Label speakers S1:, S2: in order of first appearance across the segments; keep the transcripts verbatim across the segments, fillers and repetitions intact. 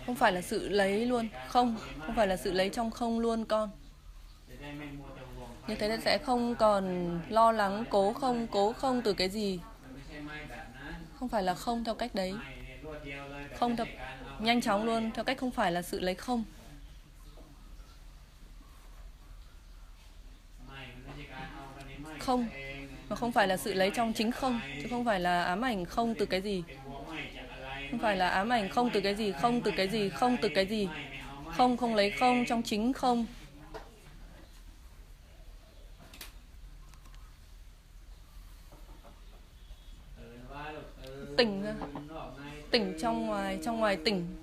S1: Không phải là sự lấy luôn. Không, không phải là sự lấy trong không luôn con. Như thế nên sẽ không còn lo lắng cố không, cố không từ cái gì. Không phải là không theo cách đấy. Không theo nhanh chóng luôn, theo cách không phải là sự lấy không. Không, mà không phải là sự lấy trong chính không, chứ không phải là ám ảnh không từ cái gì. Không phải là ám ảnh không từ cái gì, không từ cái gì, không từ cái gì. Không không lấy không trong chính không. Tỉnh ra. Tỉnh trong ngoài, trong ngoài tỉnh.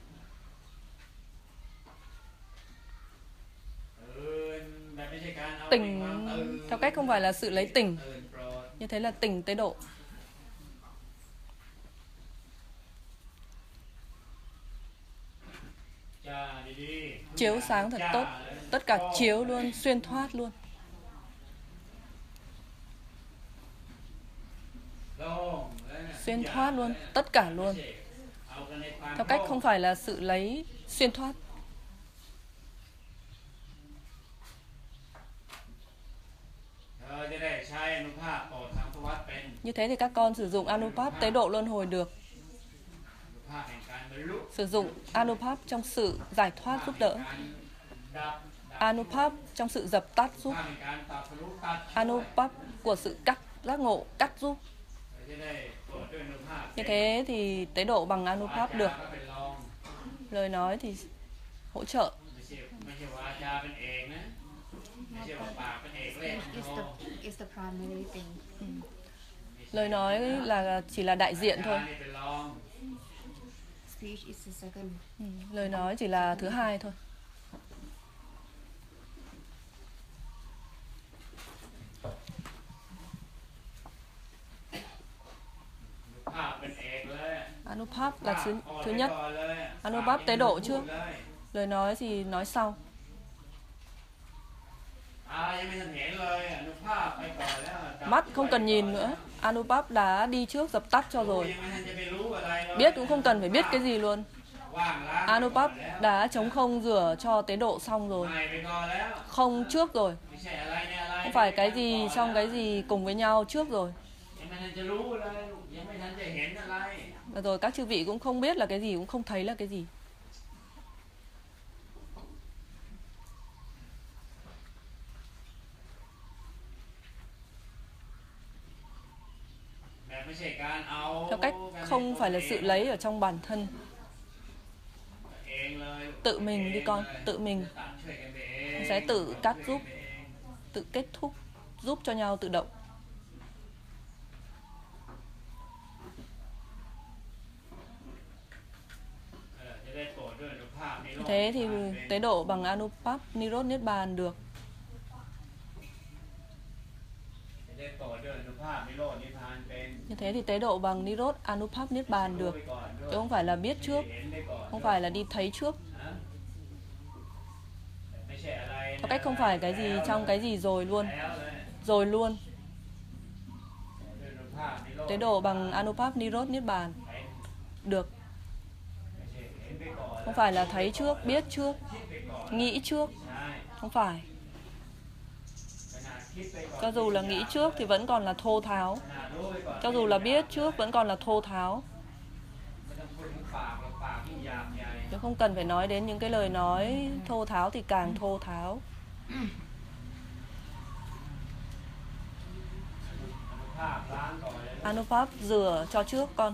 S1: Tỉnh theo cách không phải là sự lấy tỉnh. Như thế là tỉnh tế độ. Chiếu sáng thật tốt. Tất cả chiếu luôn, xuyên thoát luôn. Xuyên thoát luôn, tất cả luôn. Theo cách không phải là sự lấy, xuyên thoát. Như thế thì các con sử dụng Anupap tế độ luân hồi được. Sử dụng Anupap trong sự giải thoát giúp đỡ. Anupap trong sự dập tắt giúp. Anupap của sự cắt, giác ngộ, cắt giúp. Như thế thì tế độ bằng Anupap được. Lời nói thì hỗ trợ. Ừ. Lời nói là chỉ là đại diện thôi. Ừ. Lời nói chỉ là thứ hai thôi. Anupap là thứ, thứ nhất. Anupap tế độ trước. Lời nói thì nói sau. Mắt không cần nhìn nữa. Anupap đã đi trước dập tắt cho rồi. Biết cũng không cần phải biết cái gì luôn. Anupap đã chống không rửa cho tế độ xong rồi. Không trước rồi. Không phải cái gì trong cái gì cùng với nhau trước rồi. Rồi các chư vị cũng không biết là cái gì, cũng không thấy là cái gì. Theo cách không phải là sự lấy ở trong bản thân. Tự mình đi con, tự mình sẽ tự cắt giúp, tự kết thúc, giúp cho nhau tự động. Thế thì tế độ bằng Anupap Nirod Niết Bàn được. Như thế thì tế độ bằng Nirod Anupap Niết Bàn được. Chứ không phải là biết trước, không phải là đi thấy trước. Theo cách không phải cái gì trong cái gì rồi luôn. Rồi luôn. Tế độ bằng Anupap Nirod Niết Bàn được. Không phải là thấy trước, biết trước, nghĩ trước. Không phải. Cho dù là nghĩ trước thì vẫn còn là thô tháo. Cho dù là biết trước vẫn còn là thô tháo. Chứ không cần phải nói đến những cái lời nói thô tháo thì càng thô tháo. Anupap rửa cho trước con.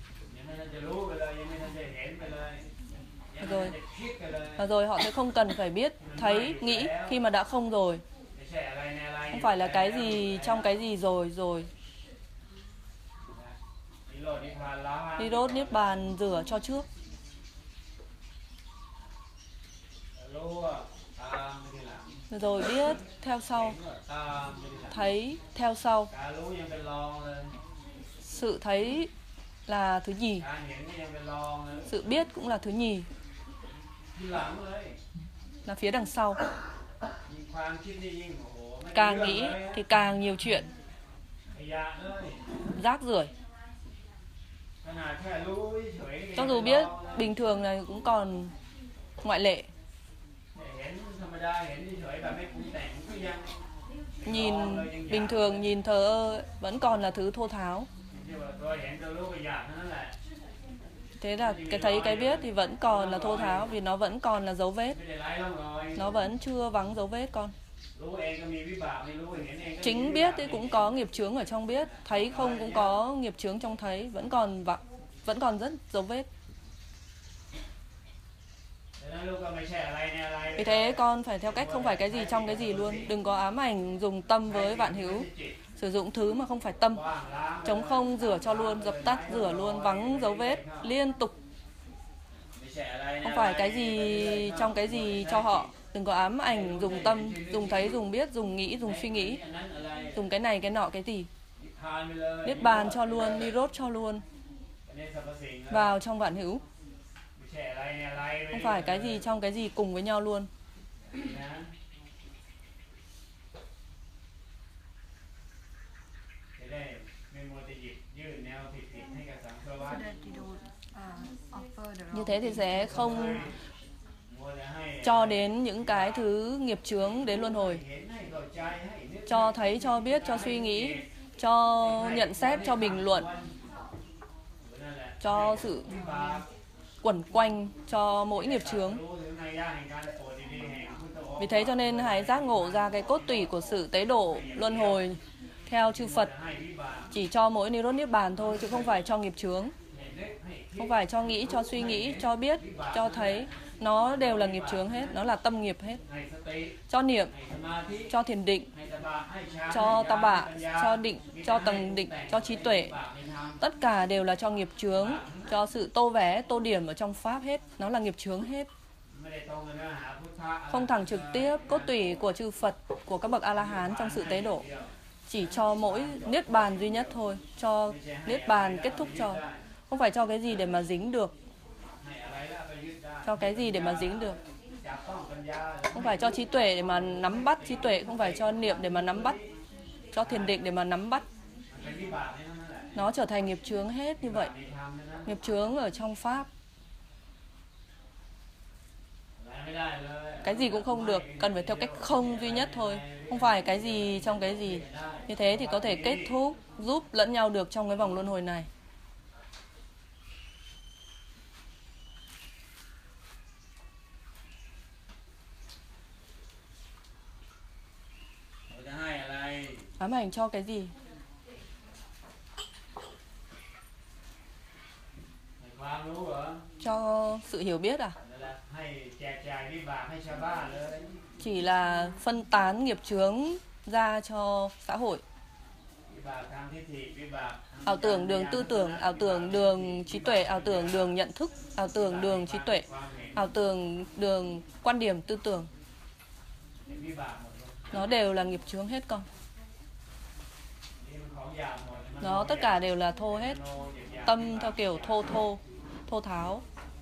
S1: Rồi. Và rồi họ sẽ không cần phải biết, thấy, nghĩ khi mà đã không rồi. Không phải là cái gì trong cái gì rồi rồi. Nirod Niết Bàn rửa cho trước. Rồi biết theo sau. Thấy theo sau. Sự thấy là thứ nhì. Sự biết cũng là thứ nhì. Là phía đằng sau. Càng nghĩ thì càng nhiều chuyện. Rác rưởi. Cho dù biết bình thường này cũng còn ngoại lệ. Nhìn bình thường, nhìn thờ ơ vẫn còn là thứ thô tháo. Thế là cái thấy cái biết thì vẫn còn là thô tháo, vì nó vẫn còn là dấu vết. Nó vẫn chưa vắng dấu vết con. Chính biết thì cũng có nghiệp chướng ở trong biết, thấy không cũng có nghiệp chướng trong thấy, vẫn còn vẫn còn rất dấu vết. Vì thế con phải theo cách không phải cái gì trong cái gì luôn. Đừng có ám ảnh dùng tâm với vạn hữu. Sử dụng thứ mà không phải tâm. Trống không rửa cho luôn, dập tắt rửa luôn, vắng dấu vết liên tục. Không phải cái gì trong cái gì cho họ. Đừng có ám ảnh dùng tâm, dùng thấy, dùng biết, dùng nghĩ, dùng suy nghĩ. Dùng cái này, cái nọ, cái gì. Niết bàn cho luôn, Nirot cho luôn. Vào trong vạn hữu. Không phải cái gì trong cái gì cùng với nhau luôn. Như thế thì sẽ không cho đến những cái thứ nghiệp chướng đến luân hồi. Cho thấy, cho biết, cho suy nghĩ, cho nhận xét, cho bình luận, cho sự quẩn quanh, cho mỗi nghiệp chướng. Vì thế cho nên hãy giác ngộ ra cái cốt tủy của sự tế độ luân hồi theo chư Phật. Chỉ cho mỗi Nirot Niết Bàn thôi, chứ không phải cho nghiệp chướng. Không phải cho nghĩ, cho suy nghĩ, cho biết, cho thấy. Nó đều là nghiệp chướng hết, nó là tâm nghiệp hết. Cho niệm, cho thiền định, cho tam bạ, cho định, cho tầng định, cho trí tuệ. Tất cả đều là cho nghiệp chướng, cho sự tô vẽ, tô điểm ở trong Pháp hết. Nó là nghiệp chướng hết. Không thẳng trực tiếp cốt tủy của chư Phật, của các bậc A-la-hán trong sự tế độ. Chỉ cho mỗi Niết Bàn duy nhất thôi. Cho Niết Bàn kết thúc cho. Không phải cho cái gì để mà dính được. Cho cái gì để mà dính được. Không phải cho trí tuệ để mà nắm bắt trí tuệ. Không phải cho niệm để mà nắm bắt. Cho thiền định để mà nắm bắt. Nó trở thành nghiệp chướng hết như vậy. Nghiệp chướng ở trong Pháp. Cái gì cũng không được. Cần phải theo cách không duy nhất thôi. Không phải cái gì trong cái gì. Như thế thì có thể kết thúc, giúp lẫn nhau được trong cái vòng luân hồi này. Ám ảnh cho cái gì? Cho sự hiểu biết à? Chỉ là phân tán nghiệp chướng ra cho xã hội. Ảo tưởng đường tư tưởng, ảo tưởng đường trí tuệ, ảo tưởng đường nhận thức, ảo tưởng đường trí tuệ, ảo tưởng đường quan điểm tư tưởng. Nó đều là nghiệp chướng hết con. Nó tất cả đều là thô hết. Tâm theo kiểu thô thô, thô tháo.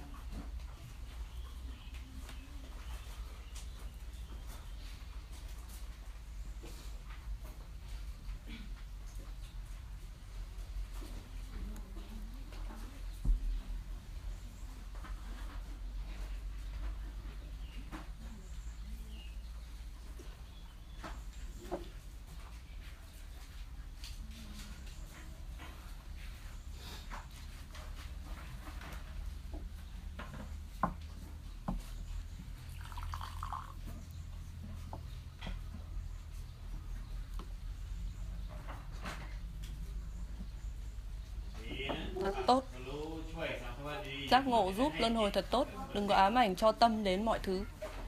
S1: Thật tốt. Giác ngộ giúp luân hồi thật tốt. Đừng có ám ảnh cho tâm đến mọi thứ.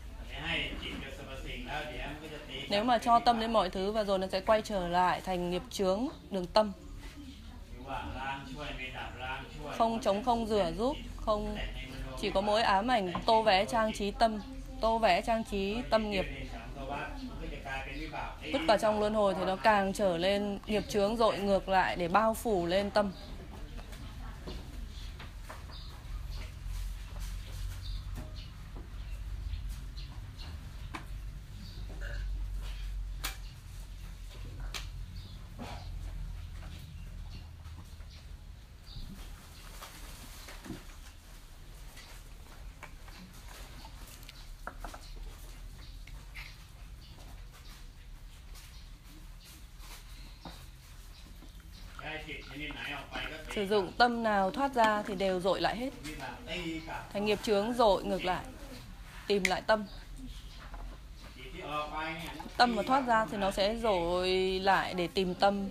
S1: Nếu mà cho tâm đến mọi thứ và rồi nó sẽ quay trở lại thành nghiệp chướng đường tâm. Không chống không rửa giúp. Không, chỉ có mỗi ám ảnh tô vẽ trang trí tâm. Tô vẽ trang trí tâm nghiệp. Vứt vào trong luân hồi thì nó càng trở lên nghiệp chướng dội ngược lại để bao phủ lên tâm. Sử dụng tâm nào thoát ra thì đều dội lại hết. Thành nghiệp chướng dội ngược lại, tìm lại tâm. Tâm mà thoát ra thì nó sẽ dội lại để tìm tâm.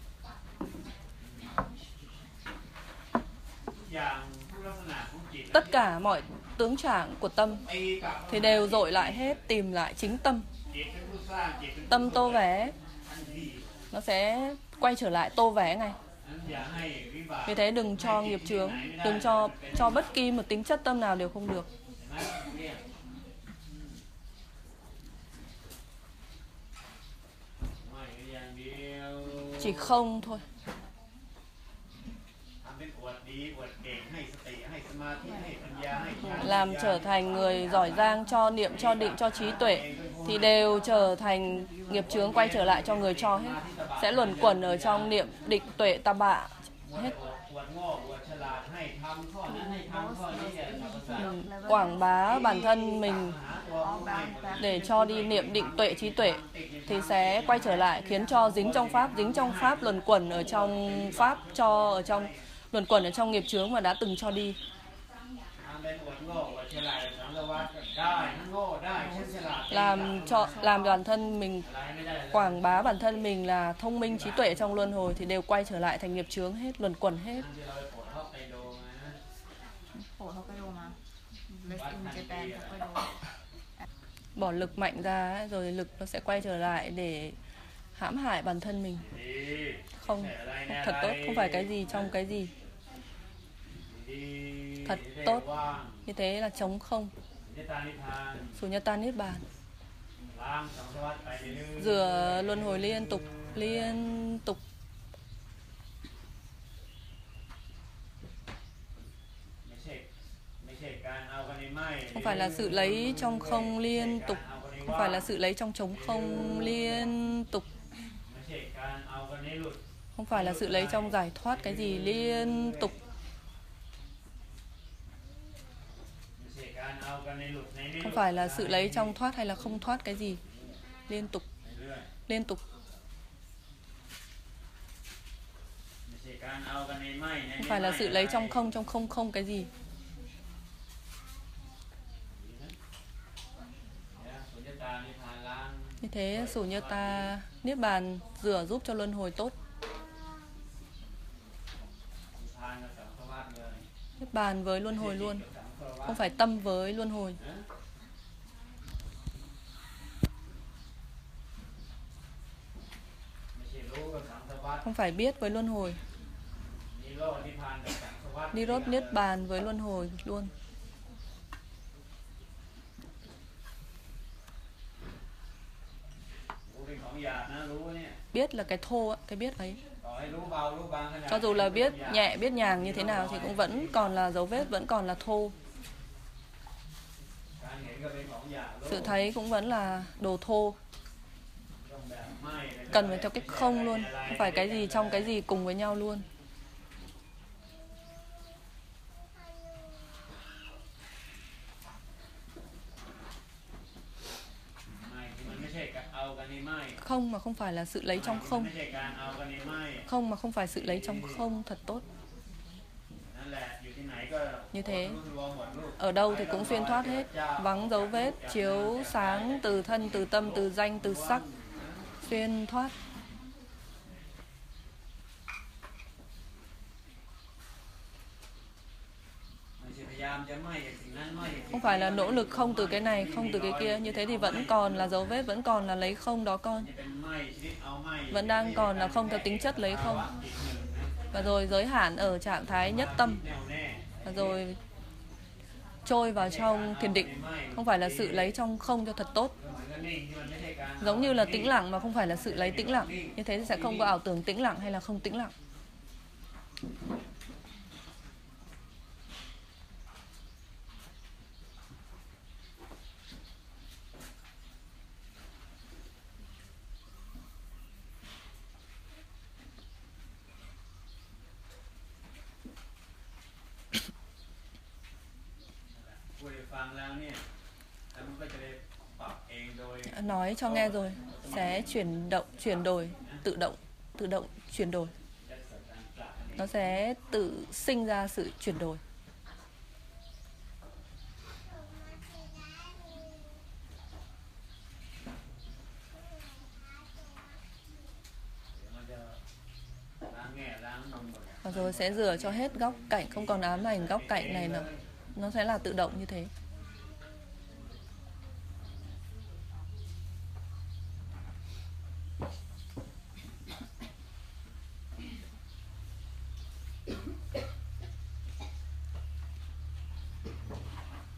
S1: Tất cả mọi tướng trạng của tâm thì đều dội lại hết, tìm lại chính tâm. Tâm tô vẽ, nó sẽ quay trở lại tô vẽ ngay. Vì thế đừng cho nghiệp chướng, đừng cho cho bất kỳ một tính chất tâm nào đều không được. Chỉ không thôi. Làm trở thành người giỏi giang cho niệm, cho định, cho trí tuệ thì đều trở thành nghiệp chướng quay trở lại cho người cho hết. Sẽ luẩn quẩn ở trong niệm, định, tuệ, tam bạ hết. Quảng bá bản thân mình để cho đi niệm, định, tuệ, trí tuệ thì sẽ quay trở lại khiến cho dính trong pháp, dính trong pháp, luẩn quẩn ở trong pháp, cho ở trong luẩn quẩn ở trong nghiệp chướng mà đã từng cho đi. Làm cho làm bản thân mình, quảng bá bản thân mình là thông minh trí tuệ trong luân hồi thì đều quay trở lại thành nghiệp chướng hết, luẩn quẩn hết. Bỏ lực mạnh ra ấy, rồi lực nó sẽ quay trở lại để hãm hại bản thân mình. Không, thật tốt, không phải cái gì trong cái gì. Thật tốt. Như thế là trống không. Sunyata Niết Bàn. Rửa luân hồi liên tục, liên tục. Không phải là sự lấy trong không liên tục. Không phải là sự lấy trong trống không liên tục. Không phải là sự lấy trong giải thoát cái gì liên tục. Không phải là sự lấy trong thoát hay là không thoát cái gì liên tục. Liên tục. Không phải là sự lấy trong không, trong không không cái gì. Như thế Sunyata Niết Bàn rửa giúp cho luân hồi tốt. Niết Bàn với luân hồi luôn, không phải tâm với luân hồi. Không phải biết với luân hồi. Nirod Niết Bàn với luân hồi luôn. Biết là cái thô, cái biết ấy. Cho dù là biết nhẹ, biết nhàng như thế nào thì cũng vẫn còn là dấu vết, vẫn còn là thô. Sự thấy cũng vẫn là đồ thô. Cần phải theo cách không luôn, không phải cái gì trong cái gì cùng với nhau luôn. Không mà không phải là sự lấy trong không. Không mà không phải sự lấy trong không, thật tốt. Như thế, ở đâu thì cũng xuyên thoát hết. Vắng dấu vết, chiếu sáng từ thân, từ tâm, từ danh, từ sắc. Xuyên thoát. Không phải là nỗ lực không từ cái này, không từ cái kia. Như thế thì vẫn còn là dấu vết, vẫn còn là lấy không đó con. Vẫn đang còn là không theo tính chất lấy không. Và rồi giới hạn ở trạng thái nhất tâm. Và rồi trôi vào trong thiền định. Không phải là sự lấy trong không cho thật tốt. Giống như là tĩnh lặng mà không phải là sự lấy tĩnh lặng. Như thế thì sẽ không có ảo tưởng tĩnh lặng hay là không tĩnh lặng. Nói cho nghe rồi sẽ chuyển động, chuyển đổi, tự động, tự động chuyển đổi. nó sẽ tự sinh ra sự chuyển đổi. Và rồi sẽ rửa cho hết góc cạnh, không còn ám ảnh góc cạnh này nữa. Nó sẽ là tự động như thế.